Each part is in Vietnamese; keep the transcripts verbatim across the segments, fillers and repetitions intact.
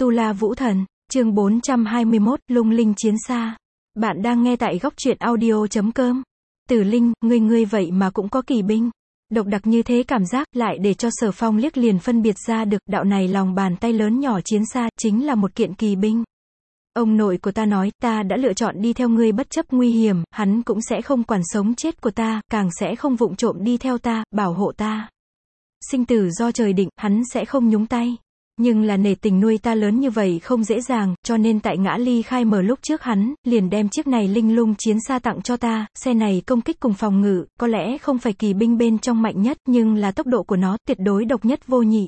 Tu La Vũ Thần, chương bốn trăm hai mươi mốt, Lung Linh Chiến Xa. Bạn đang nghe tại góc truyện audio chấm com. Tử Linh, ngươi ngươi vậy mà cũng có kỳ binh. Độc đặc như thế cảm giác, lại để cho Sở Phong liếc liền phân biệt ra được, đạo này lòng bàn tay lớn nhỏ chiến xa, chính là một kiện kỳ binh. Ông nội của ta nói, ta đã lựa chọn đi theo ngươi bất chấp nguy hiểm, hắn cũng sẽ không quản sống chết của ta, càng sẽ không vụng trộm đi theo ta, bảo hộ ta. Sinh tử do trời định, hắn sẽ không nhúng tay. Nhưng là nể tình nuôi ta lớn như vậy không dễ dàng, cho nên tại ngã ly khai mở lúc trước hắn, liền đem chiếc này linh lung chiến xa tặng cho ta, xe này công kích cùng phòng ngự, có lẽ không phải kỳ binh bên trong mạnh nhất, nhưng là tốc độ của nó, tuyệt đối độc nhất vô nhị.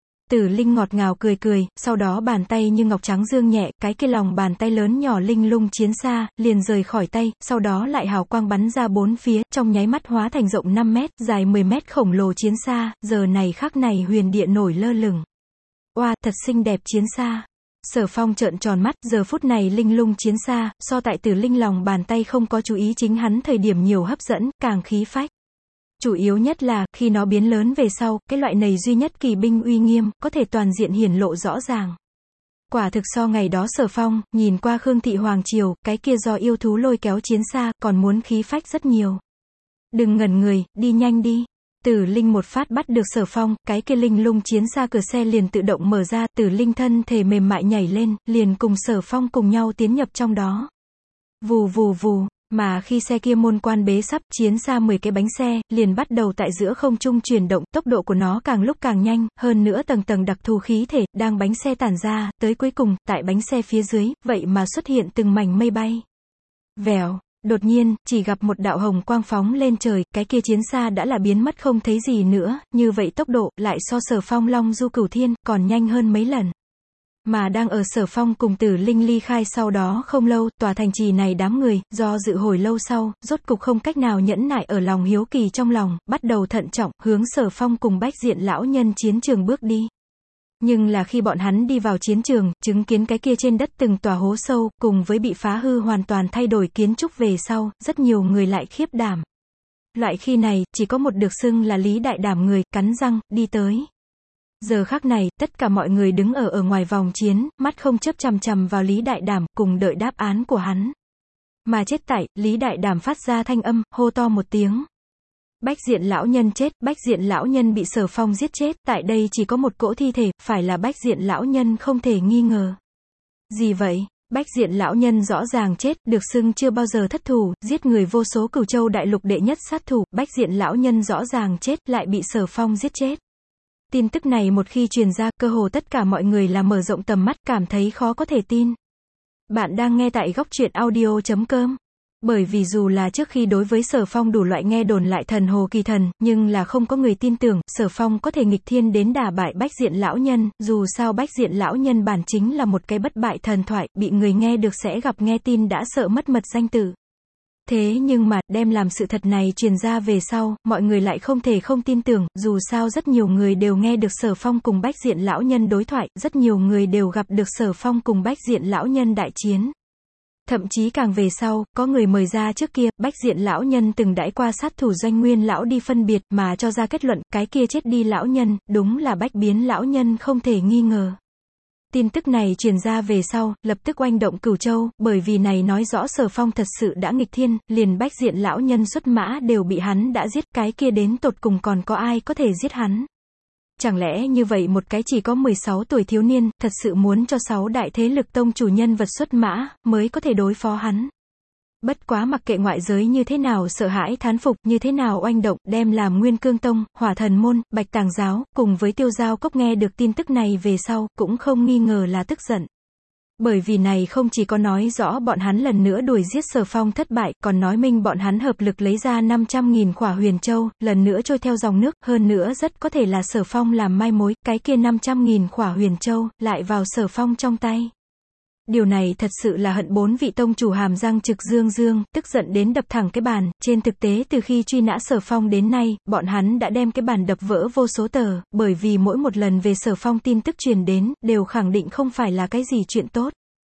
Tử Linh ngọt ngào cười cười, sau đó bàn tay như ngọc trắng dương nhẹ, cái kia lòng bàn tay lớn nhỏ linh lung chiến xa, liền rời khỏi tay, sau đó lại hào quang bắn ra bốn phía, trong nháy mắt hóa thành rộng năm mét, dài mười mét khổng lồ chiến xa, giờ này khắc này huyền địa nổi lơ lửng. Oa, thật xinh đẹp chiến xa. Sở Phong trợn tròn mắt, giờ phút này linh lung chiến xa, so tại Tử Linh lòng bàn tay không có chú ý chính hắn thời điểm nhiều hấp dẫn, càng khí phách. Chủ yếu nhất là, khi nó biến lớn về sau, cái loại này duy nhất kỳ binh uy nghiêm, có thể toàn diện hiển lộ rõ ràng. Quả thực so ngày đó Sở Phong, nhìn qua Khương Thị Hoàng Triều, cái kia do yêu thú lôi kéo chiến xa, còn muốn khí phách rất nhiều. Đừng ngẩn người, đi nhanh đi. Tử Linh một phát bắt được Sở Phong, cái kia linh lung chiến xa cửa xe liền tự động mở ra, Tử Linh thân thể mềm mại nhảy lên, liền cùng Sở Phong cùng nhau tiến nhập trong đó. Vù vù vù, mà khi xe kia môn quan bế sắp, chiến xa mười cái bánh xe, liền bắt đầu tại giữa không trung chuyển động, tốc độ của nó càng lúc càng nhanh, hơn nữa tầng tầng đặc thù khí thể, đang bánh xe tản ra, tới cuối cùng, tại bánh xe phía dưới, vậy mà xuất hiện từng mảnh mây bay. Vèo. Đột nhiên, chỉ gặp một đạo hồng quang phóng lên trời, cái kia chiến xa đã là biến mất không thấy gì nữa, như vậy tốc độ, lại so Sở Phong Long Du Cửu Thiên, còn nhanh hơn mấy lần. Mà đang ở Sở Phong cùng Tử Linh ly khai sau đó không lâu, tòa thành trì này đám người, do dự hồi lâu sau, rốt cục không cách nào nhẫn nại ở lòng hiếu kỳ trong lòng, bắt đầu thận trọng, hướng Sở Phong cùng Bách Diện lão nhân chiến trường bước đi. Nhưng là khi bọn hắn đi vào chiến trường, chứng kiến cái kia trên đất từng tòa hố sâu, cùng với bị phá hư hoàn toàn thay đổi kiến trúc về sau, rất nhiều người lại khiếp đảm. Loại khi này, chỉ có một được xưng là Lý Đại Đảm người, cắn răng, đi tới. Giờ khắc này, tất cả mọi người đứng ở ở ngoài vòng chiến, mắt không chớp chằm chằm vào Lý Đại Đảm, cùng đợi đáp án của hắn. Mà chết tại, Lý Đại Đảm phát ra thanh âm, hô to một tiếng. Bách Diện lão nhân chết, Bách Diện lão nhân bị Sở Phong giết chết, tại đây chỉ có một cỗ thi thể, phải là Bách Diện lão nhân không thể nghi ngờ. Gì vậy? Bách Diện lão nhân rõ ràng chết, được xưng chưa bao giờ thất thủ, giết người vô số Cửu Châu đại lục đệ nhất sát thủ, Bách Diện lão nhân rõ ràng chết, lại bị Sở Phong giết chết. Tin tức này một khi truyền ra, cơ hồ tất cả mọi người là mở rộng tầm mắt, cảm thấy khó có thể tin. Bạn đang nghe tại góc truyện audio chấm com. Bởi vì dù là trước khi đối với Sở Phong đủ loại nghe đồn lại thần hồ kỳ thần, nhưng là không có người tin tưởng, Sở Phong có thể nghịch thiên đến đả bại Bách Diện lão nhân, dù sao Bách Diện lão nhân bản chính là một cái bất bại thần thoại, bị người nghe được sẽ gặp nghe tin đã sợ mất mật danh tử. Thế nhưng mà, đem làm sự thật này truyền ra về sau, mọi người lại không thể không tin tưởng, dù sao rất nhiều người đều nghe được Sở Phong cùng Bách Diện lão nhân đối thoại, rất nhiều người đều gặp được Sở Phong cùng Bách Diện lão nhân đại chiến. Thậm chí càng về sau, có người mời ra trước kia, Bách Diện lão nhân từng đãi qua sát thủ Doanh Nguyên lão đi phân biệt, mà cho ra kết luận, cái kia chết đi lão nhân, đúng là Bách Biến lão nhân không thể nghi ngờ. Tin tức này truyền ra về sau, lập tức oanh động Cửu Châu, bởi vì này nói rõ Sở Phong thật sự đã nghịch thiên, liền Bách Diện lão nhân xuất mã đều bị hắn đã giết, cái kia đến tột cùng còn có ai có thể giết hắn. Chẳng lẽ như vậy một cái chỉ có mười sáu tuổi thiếu niên, thật sự muốn cho sáu đại thế lực tông chủ nhân vật xuất mã, mới có thể đối phó hắn. Bất quá mặc kệ ngoại giới như thế nào sợ hãi thán phục, như thế nào oanh động, đem làm Nguyên Cương Tông, Hỏa Thần Môn, Bạch Tàng Giáo, cùng với Tiêu Giao Cốc nghe được tin tức này về sau, cũng không nghi ngờ là tức giận. Bởi vì này không chỉ có nói rõ bọn hắn lần nữa đuổi giết Sở Phong thất bại, còn nói minh bọn hắn hợp lực lấy ra năm trăm nghìn khỏa huyền châu, lần nữa trôi theo dòng nước, hơn nữa rất có thể là Sở Phong làm mai mối, cái kia năm trăm nghìn khỏa huyền châu, lại vào Sở Phong trong tay. Điều này thật sự là hận bốn vị tông chủ hàm răng trực dương dương, tức giận đến đập thẳng cái bàn, trên thực tế từ khi truy nã Sở Phong đến nay, bọn hắn đã đem cái bàn đập vỡ vô số tờ, bởi vì mỗi một lần về Sở Phong tin tức truyền đến, đều khẳng định không phải là cái gì chuyện tốt.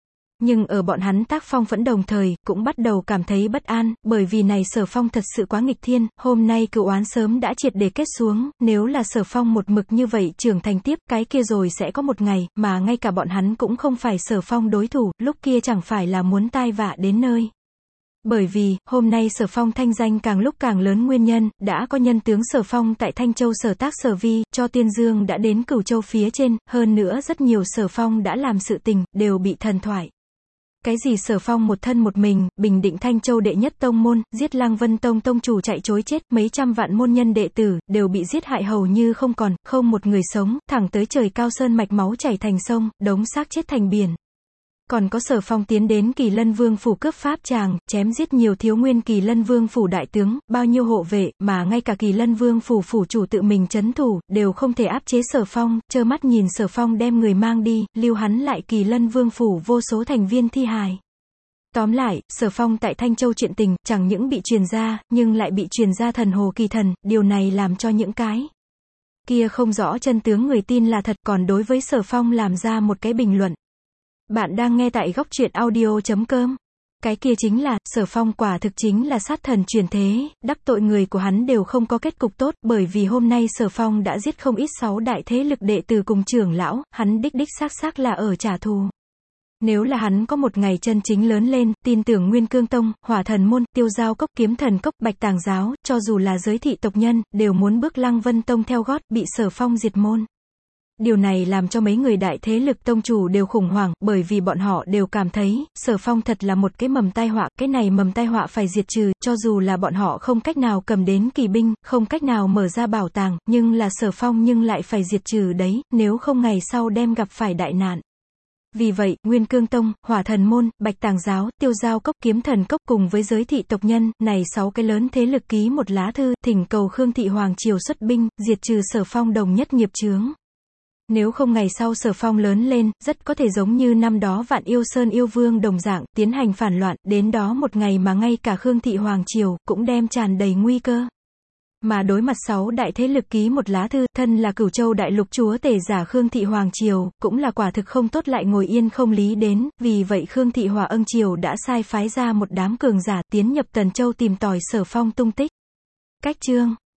Nhưng ở bọn hắn tác phong phẫn đồng thời, cũng bắt đầu cảm thấy bất an, bởi vì này Sở Phong thật sự quá nghịch thiên, hôm nay cựu oán sớm đã triệt để kết xuống, nếu là Sở Phong một mực như vậy trưởng thành tiếp, cái kia rồi sẽ có một ngày, mà ngay cả bọn hắn cũng không phải Sở Phong đối thủ, lúc kia chẳng phải là muốn tai vạ đến nơi. Bởi vì, hôm nay Sở Phong thanh danh càng lúc càng lớn nguyên nhân, đã có nhân tướng Sở Phong tại Thanh Châu sở tác sở vi, cho Tiên Dương đã đến Cửu Châu phía trên, hơn nữa rất nhiều Sở Phong đã làm sự tình, đều bị thần thoại. Cái gì Sở Phong một thân một mình, bình định Thanh Châu đệ nhất tông môn, giết Lăng Vân Tông tông chủ chạy chối chết, mấy trăm vạn môn nhân đệ tử, đều bị giết hại hầu như không còn, không một người sống, thẳng tới trời cao sơn mạch máu chảy thành sông, đống xác chết thành biển. Còn có Sở Phong tiến đến Kỳ Lân Vương phủ cướp pháp tràng, chém giết nhiều thiếu nguyên Kỳ Lân Vương phủ đại tướng, bao nhiêu hộ vệ, mà ngay cả Kỳ Lân Vương phủ phủ chủ tự mình trấn thủ, đều không thể áp chế Sở Phong, trơ mắt nhìn Sở Phong đem người mang đi, lưu hắn lại Kỳ Lân Vương phủ vô số thành viên thi hài. Tóm lại, Sở Phong tại Thanh Châu chuyện tình, chẳng những bị truyền ra, nhưng lại bị truyền ra thần hồ kỳ thần, điều này làm cho những cái kia không rõ chân tướng người tin là thật, còn đối với Sở Phong làm ra một cái bình luận. Bạn đang nghe tại góc truyện audio chấm com. Cái kia chính là, Sở Phong quả thực chính là sát thần truyền thế, đắc tội người của hắn đều không có kết cục tốt, bởi vì hôm nay Sở Phong đã giết không ít sáu đại thế lực đệ tử cùng trưởng lão, hắn đích đích xác xác là ở trả thù. Nếu là hắn có một ngày chân chính lớn lên, tin tưởng Nguyên Cương Tông, Hỏa Thần Môn, Tiêu Giao Cốc, Kiếm Thần Cốc, Bạch Tàng Giáo, cho dù là giới thị tộc nhân, đều muốn bước Lăng Vân Tông theo gót, bị Sở Phong diệt môn. Điều này làm cho mấy người đại thế lực tông chủ đều khủng hoảng, bởi vì bọn họ đều cảm thấy, Sở Phong thật là một cái mầm tai họa, cái này mầm tai họa phải diệt trừ, cho dù là bọn họ không cách nào cầm đến kỳ binh, không cách nào mở ra bảo tàng, nhưng là Sở Phong nhưng lại phải diệt trừ đấy, nếu không ngày sau đem gặp phải đại nạn. Vì vậy, Nguyên Cương Tông, Hỏa Thần Môn, Bạch Tàng Giáo, Tiêu Giao Cốc, Kiếm Thần Cốc cùng với giới thị tộc nhân, này sáu cái lớn thế lực ký một lá thư, thỉnh cầu Khương Thị Hoàng Triều xuất binh, diệt trừ Sở Phong đồng nhất nghiệp chướng. Nếu không ngày sau Sở Phong lớn lên, rất có thể giống như năm đó Vạn Yêu Sơn yêu vương đồng dạng, tiến hành phản loạn, đến đó một ngày mà ngay cả Khương Thị Hoàng Triều, cũng đem tràn đầy nguy cơ. Mà đối mặt sáu đại thế lực ký một lá thư, thân là Cửu Châu đại lục chúa tể giả Khương Thị Hoàng Triều, cũng là quả thực không tốt lại ngồi yên không lý đến, vì vậy Khương Thị Hòa Ân Triều đã sai phái ra một đám cường giả tiến nhập Tần Châu tìm tòi Sở Phong tung tích. Cách chương